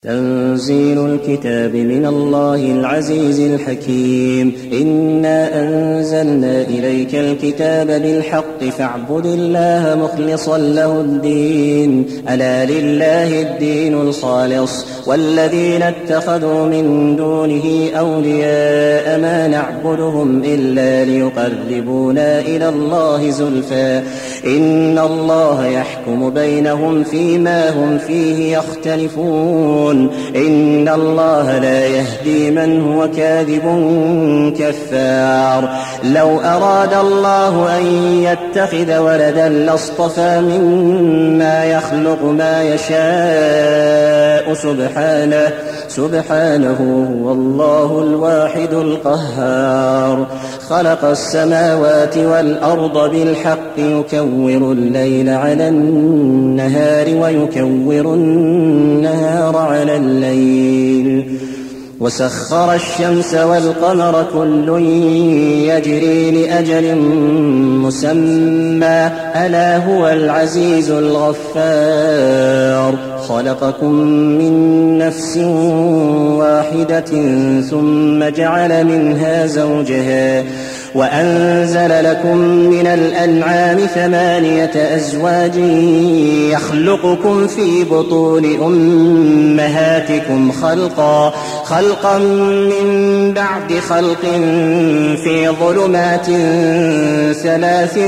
تنزيل الكتاب من الله العزيز الحكيم. إنا أنزلنا إليك الكتاب بالحق فاعبد الله مخلصا له الدين. ألا لله الدين الخالص والذين اتخذوا من دونه أولياء ما نعبدهم إلا ليقربونا إلى الله زلفى إن الله يحكم بينهم فيما هم فيه يختلفون. إن الله لا يهدي من هو كاذب كفار. لو أراد الله أن يتخذ ولدا لاصطفى مما يخلق ما يشاء سبحانه هو الله الواحد القهار. خلق السماوات والأرض بالحق يكور الليل على النهار ويكور النهار على الليل وسخر الشمس والقمر كل يجري لأجل مسمى ألا هو العزيز الغفار. خلقكم من نفس واحدة ثم جعل منها زوجها وأنزل لكم من الأنعام 8 أزواج يخلقكم في بطون أمهاتكم خلقا من بعد خلق في ظلمات 3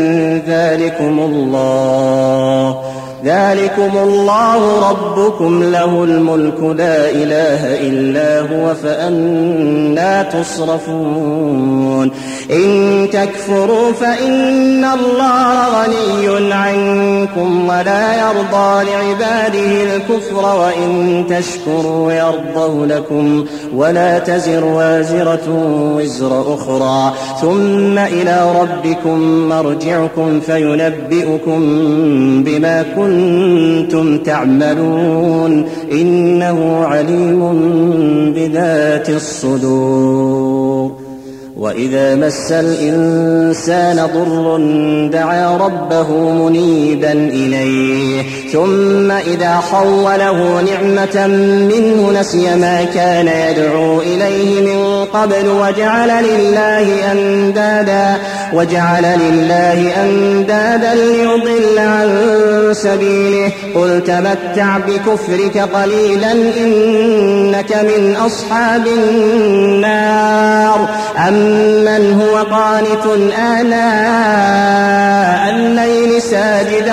ذلكم الله ربكم له الملك لا إله إلا هو فأنى تصرفون. إن تكفروا فإن الله غني عنكم ولا يرضى لعباده الكفر وإن تشكروا يرضه لكم ولا تزر وازرة وزر أخرى ثم إلى ربكم مرجعكم فينبئكم بما كنتم تعملون إنه عليم بذات الصدور. وإذا مس الإنسان ضر دعا ربه منيبا إليه ثم إذا خوله نعمة منه نسي ما كان يدعو إليه من قبل وجعل لله أندادا ليضل عن سبيله. قل تمتع بكفرك قليلا إنك من أصحاب النار. أمن هو قانت آناء الليل ساجدا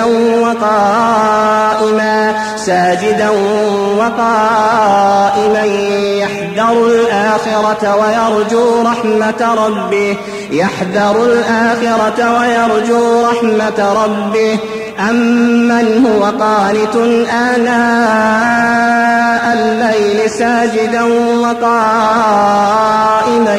وقائما يحذر الآخرة ويرجو رحمة ربه أمن هو قانت آناء الليل ساجدا وقائما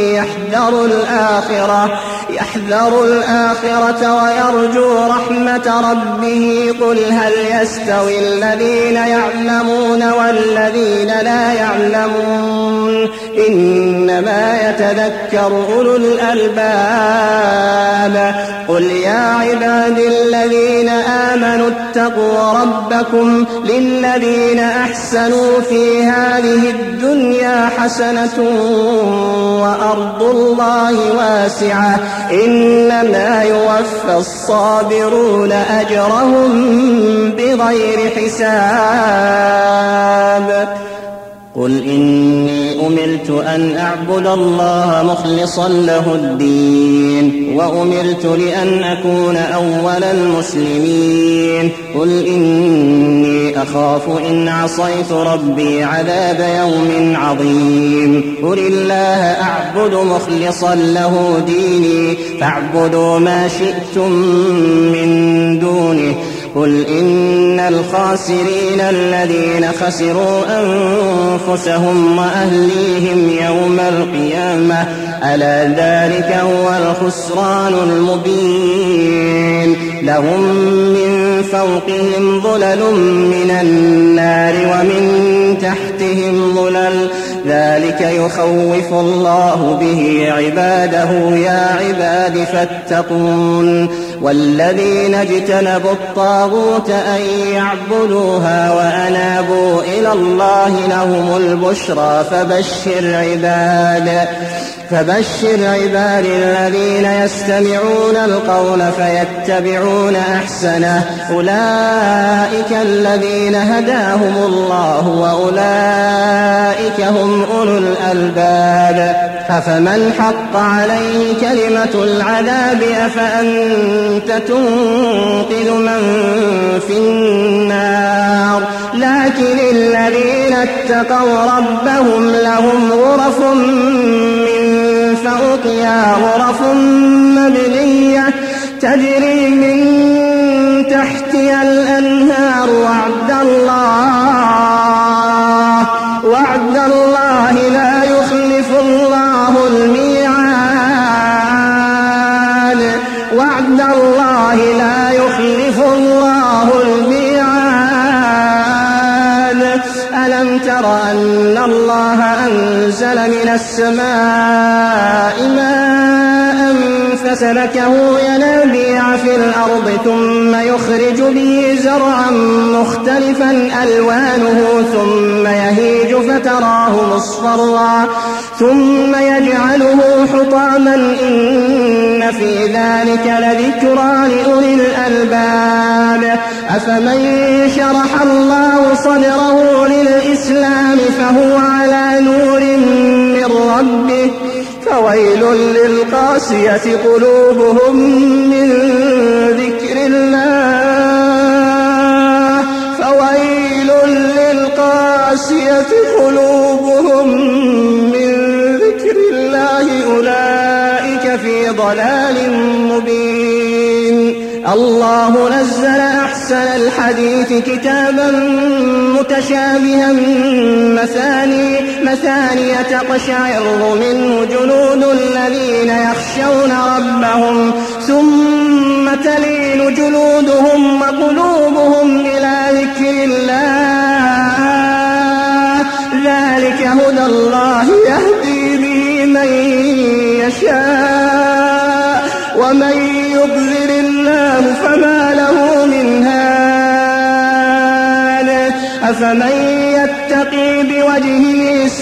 يحذر الآخرة ويرجو رحمة ربه. قل هل يستوي الذين يعلمون والذين لا يعلمون إنما يتذكر أولو الألباب. قل يا عبادي الذين آمنوا اتقوا ربكم للذين أحسنوا في هذه الدنيا حسنة وأرض الله واسعة إنما يوفى الصابرون أجرهم بغير حساب. قل إني أمرت أن أعبد الله مخلصا له الدين وأمرت لأن أكون أول المسلمين. قل إني أخاف إن عصيت ربي عذاب يوم عظيم. قل الله أعبد مخلصا له ديني فاعبدوا ما شئتم من دونه. قل إن الخاسرين الذين خسروا أنفسهم وأهليهم يوم القيامة ألا ذلك هو الخسران المبين. لهم من فوقهم ظلل من النار ومن تحتهم ظلل ذلك يخوف الله به عباده يا عباد فاتقون والذين اجتنبوا الطاغوت أن يعبدوها وأنابوا إلى الله لهم البشرى فبشر عباد الذين يستمعون القول فيتبعون أحسنه أولئك الذين هداهم الله وأولئك هم أولو الألباب أفمن حق عليه كلمة العذاب أفأنت تنقذ من في النار لكن الذين اتقوا ربهم لهم غرف من فوقها غرف مبنية تجري من تحتها الأنهار وعد الله لا يخلف الله الميعاد ألم تر أن الله أنزل من السماء ماء فسلكه ينابيع في الأرض ثم يخرج به زرعا مختلفا ألوانه ثم يهيج فتراه مصفرا ثم يجعله حطاما إن في ذلك لذكرى لأولي الألباب أفمن شرح الله صدره للإسلام فهو على نور من ربه فويل للقاسية قلوبهم من ذكر الله أولئك في ضلال مبين الله نزل أحسن الحديث كتابا متشابها مثانية تقشعر منه جلود الذين يخشون ربهم ثم تلين جلودهم وقلوبهم إلى ذكر الله ذلك هدى الله يهدي به من يشاء ومن يضلل الله فما له من هاد أفمن يتقي بوجهه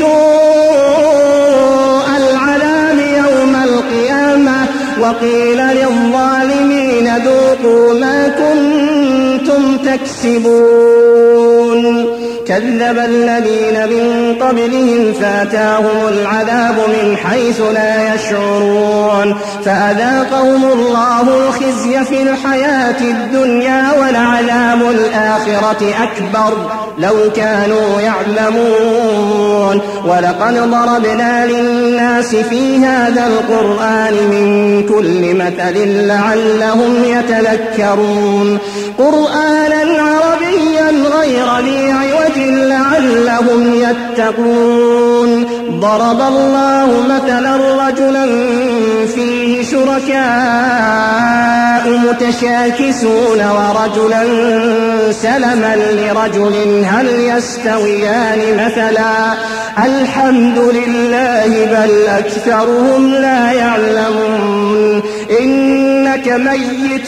سوء العذاب يوم القيامة وقيل للظالمين ذوقوا ما كنتم تكسبون كذب الذين من قبلهم فأتاهم العذاب من حيث لا يشعرون فأذاقهم الله الخزي في الحياة الدنيا ولعذاب الآخرة أكبر لو كانوا يعلمون ولقد ضربنا للناس في هذا القرآن من كل مثل لعلهم يتذكرون قرآنا عربيا غير ذي عوج لعلهم يتقون ضرب الله مثلا رجلا فيه شركاء متشاكسون ورجلا سلما لرجل هل يستويان مثلا الحمد لله بل أكثرهم لا يعلمون إنك ميت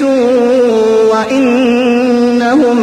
وإنهم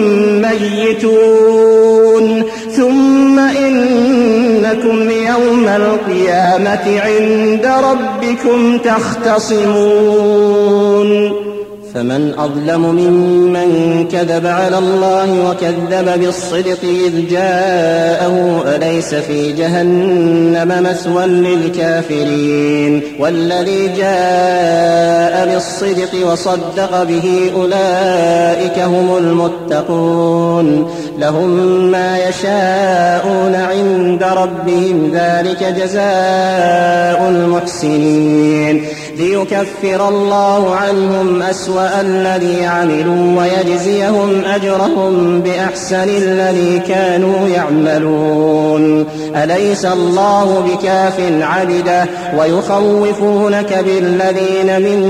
ميتون ثم إنكم يوم القيامة عند ربكم تختصمون فمن أظلم ممن كذب على الله وكذب بالصدق إذ جاءه أليس في جهنم مثوى للكافرين والذي جاء بالصدق وصدق به أولئك هم المتقون لهم ما يشاءون عند ربهم ذلك جزاء المحسنين ليكفر الله عنهم أسوأ الذي عملوا ويجزيهم أجرهم بأحسن الذي كانوا يعملون أليس الله بكاف عبده ويخوفونك بالذين من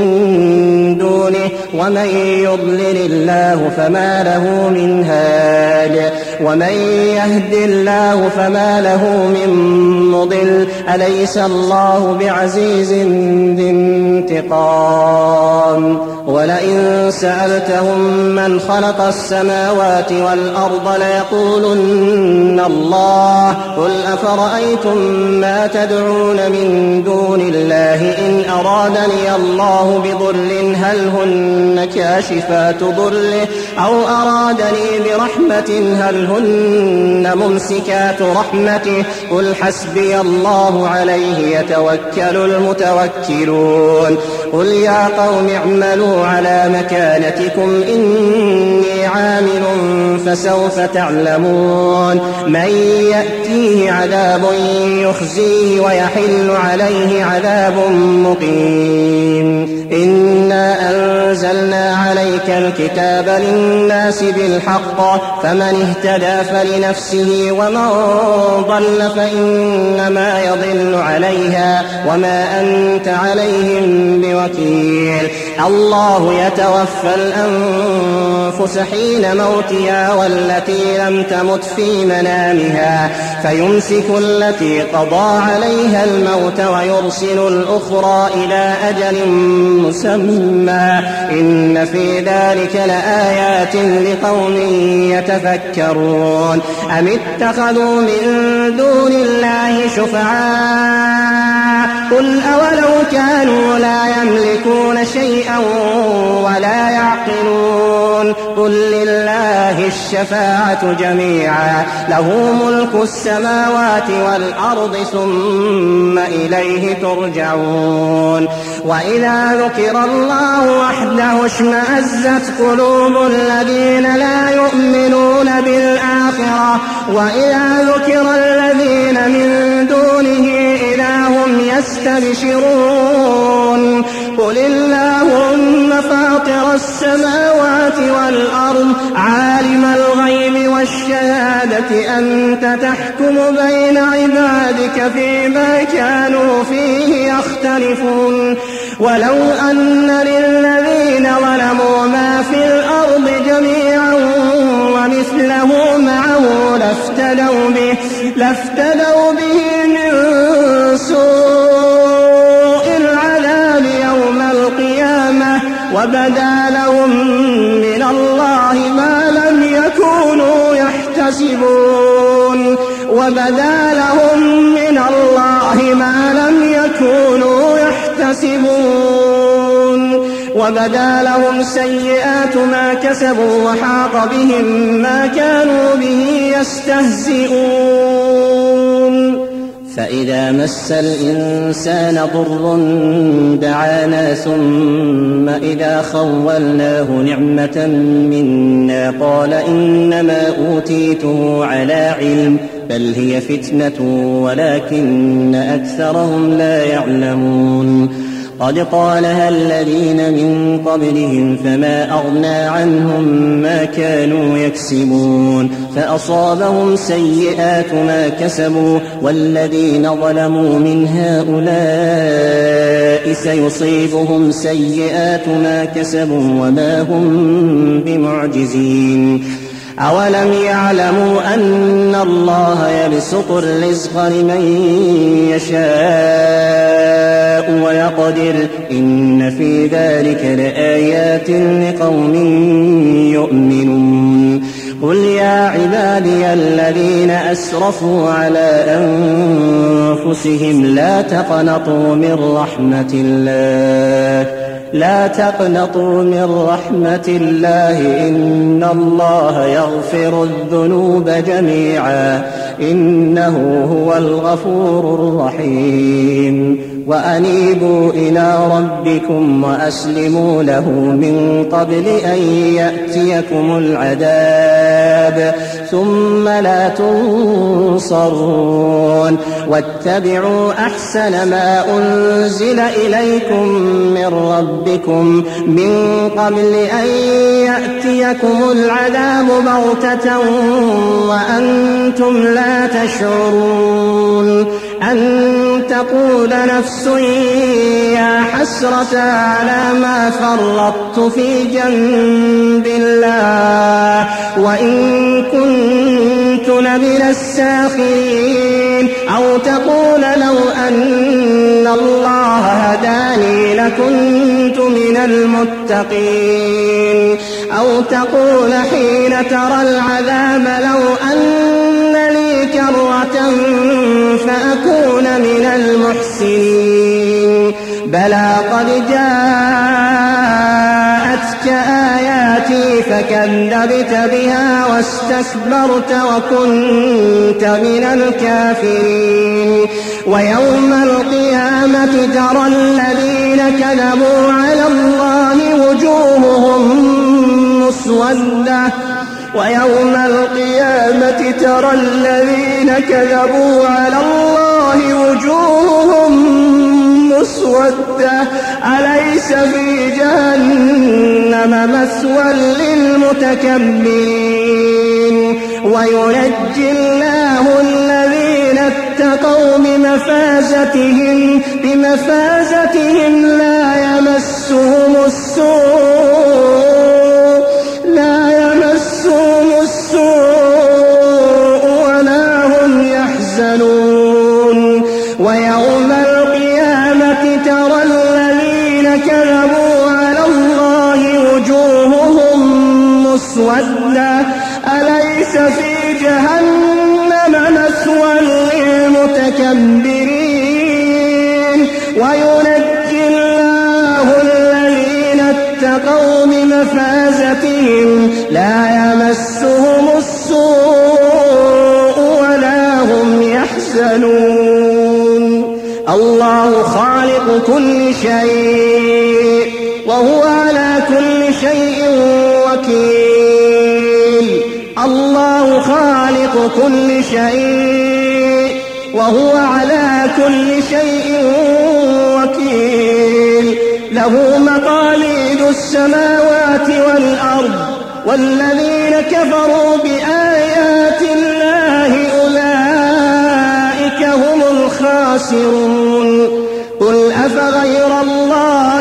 دونه ومن يضلل الله فما له من هاد ومن يهد الله فما له من مضل أليس الله بعزيز ذي انتقام ولئن سألتهم من خلق السماوات والأرض ليقولن الله قل أفرأيتم ما تدعون من دون الله إن أرادني الله بضر هل هن كاشفات ضره أو أرادني برحمة هل هن ممسكات رحمته قل حسبي الله عليه يتوكل المتوكلون قل يا قوم اعملوا على مكانتكم إني عامل فسوف تعلمون من يأتيه عذاب يخزيه ويحل عليه عذاب مقيم إنا أنزلنا عليك الكتاب للناس بالحق فمن اهتدى فلنفسه ومن ضل فإنما يضل عليها وما أنت عليهم بوكيل الله يتوفى الأنفس حين موتها والتي لم تمت في منامها فيمسك التي قضى عليها الموت ويرسل الأخرى إلى أجل مسمى إن في ذلك لآيات لقوم يتفكرون أم اتخذوا من دون الله شفعاء قل أولو كانوا لا يملكون شيئا ولا يعقلون قل لله الشفاعة جميعا له ملك السماوات والأرض ثم إليه ترجعون وإذا ذكر الله وحده اشمأزت قلوب الذين لا يؤمنون بالآخرة وإذا ذكر الذين من دونه إذا هم يستبشرون قل اللهم فاطر السماوات والأرض عالم الغيب والشهادة أنت تحكم بين عبادك فيما كانوا فيه يختلفون ولو أن للذين ظلموا ما في الأرض جميعا ومثله معه لافتدوا به من سوء العذاب يوم القيامة وبدا لهم من الله ما لم يكونوا يحتسبون وبدا لهم سيئات ما كسبوا وحاق بهم ما كانوا به يستهزئون فإذا مس الإنسان ضر دعانا ثم إذا خولناه نعمة منا قال إنما أوتيته على علم بل هي فتنة ولكن أكثرهم لا يعلمون قد قالها الذين من قبلهم فما أغنى عنهم ما كانوا يكسبون فأصابهم سيئات ما كسبوا والذين ظلموا من هؤلاء سيصيبهم سيئات ما كسبوا وما هم بمعجزين أولم يعلموا أن الله يبسط الرزق لمن يشاء ويقدر إن في ذلك لآيات لقوم يؤمنون قل يا عبادي الذين أسرفوا على أنفسهم لا تقنطوا من رحمة الله إن الله يغفر الذنوب جميعا إنه هو الغفور الرحيم وأنيبوا إلى ربكم وأسلموا له من قبل أن يأتيكم العذاب ثم لا تنصرون واتبعوا أحسن ما أنزل إليكم من ربكم من قبل أن يأتيكم العذاب بغتة وأنتم لا تشعرون أن تقول نفس يا حسرة على ما فرطت في جنب الله وإن كنت لمن الساخرين أو تقول لو أن الله هداني لكنت من المتقين أو تقول حين ترى العذاب لو أن لي كرة فأكون من المحسنين بلى قد جاءتك آياتي فكذبت بها واستكبرت وكنت من الكافرين ويوم القيامة ترى الذين كذبوا على الله وجوههم مسودة ويوم القيامة ترى الذين كذبوا على الله وجوههم مسودة أليس في جهنم مثوى للمتكبرين وينجي الله الذين اتقوا بمفازتهم لا يمسهم السوء ولا هم يحزنون ويوم القيامة ترى الذين كذبوا على الله وجوههم مسودة أليس في جهنم مثوى للمتكبرين وينجي الله الذين اتقوا بمفازتهم لا يمسهم السوء ولا هم يحزنون الله خالق كل شيء وهو على كل شيء وكيل الله خالق كل شيء وهو على كل شيء وكيل له مقاليد السماوات والأرض والذين كفروا بآيات الله أولئك هم الخاسرون قل أفغير الله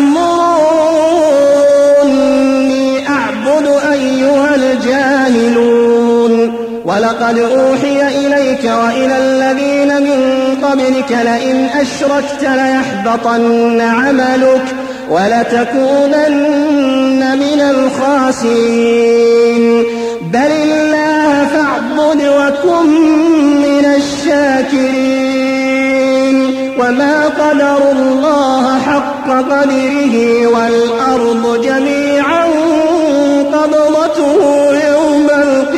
تأمروني أعبد أيها الجاهلون ولقد أوحي إليك وإلى الذين من قبلك لئن أشركت ليحبطن عملك ولتكونن من الخاسرين بل الله فاعبد وكن من الشاكرين وما قدروا الله حق قدره والأرض جميعا قبضته يوم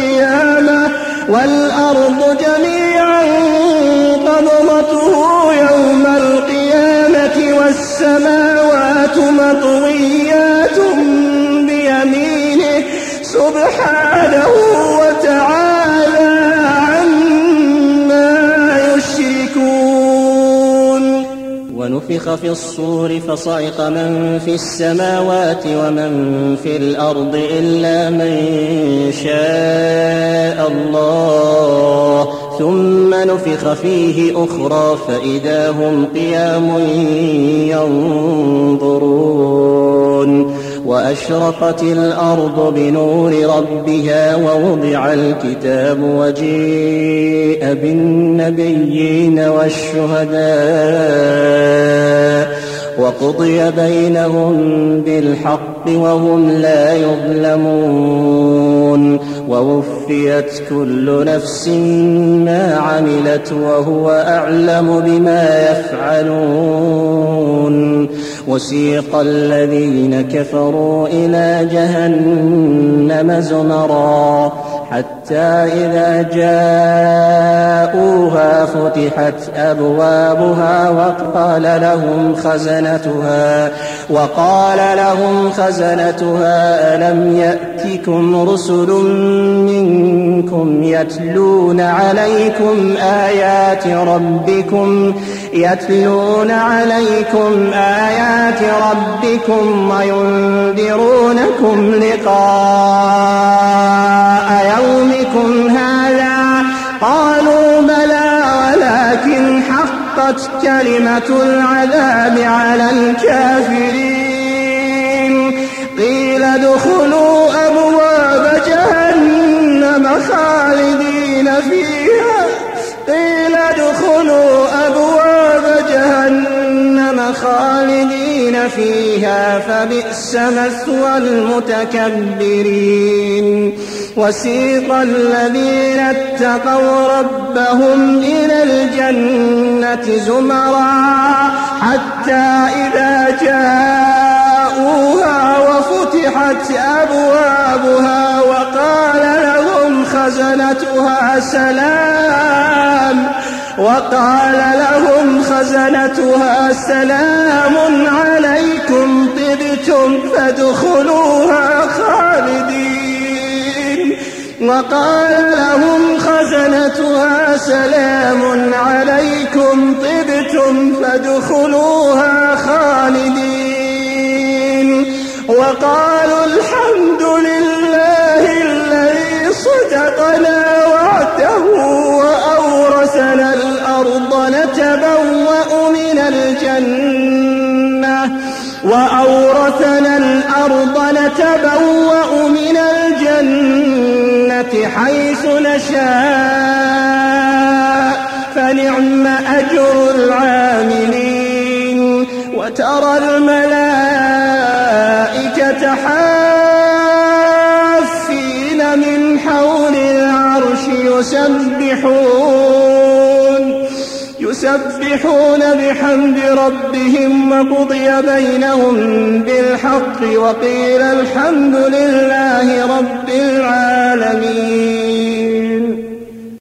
القيامة والسماوات مطويات بيمينه سبحانه وتعالى عما يشركون ونفخ في الصور فصعق من في السماوات ومن في الأرض إلا من شاء الله ثم نفخ فيه أخرى فإذا هم قيام ينظرون وأشرقت الأرض بنور ربها ووضع الكتاب وجيء بالنبيين والشهداء وقضي بينهم بالحق وهم لا يظلمون ووفيت كل نفس ما عملت وهو أعلم بما يفعلون وسيق الذين كفروا إلى جهنم زمرا حتى إذا جاءوها فتحت أبوابها وقال لهم خزنتها ألم يأتكم رسل منكم يتلون عليكم آيات ربكم وينذرونكم لقاء يومكم هذا قالوا بلى ولكن حقت كلمة العذاب على الكافرين. قيل ادخلوا أبواب جهنم خالدين فيها قيل ادخلوا أبواب جهنم خالدين فيها فبئس مثوى المتكبرين. وسيق الذين اتقوا ربهم إلى الجنة زمرا حتى إذا جاءوها وفتحت أبوابها وقال لهم خزنتها سلام عليكم طبتم فادخلوها خالدين. وقال لهم خزنتها سلام عليكم طبتم فادخلوها خالدين. وقالوا الحمد لله الذي صدقنا وعده وأورثنا الأرض نتبوأ من الجنة حيث نشاء فنعم أجر العاملين. وترى الملائكة حافين من حول العرش يسبحون بحمد ربهم وقضي بينهم بالحق وقيل الحمد لله رب العالمين.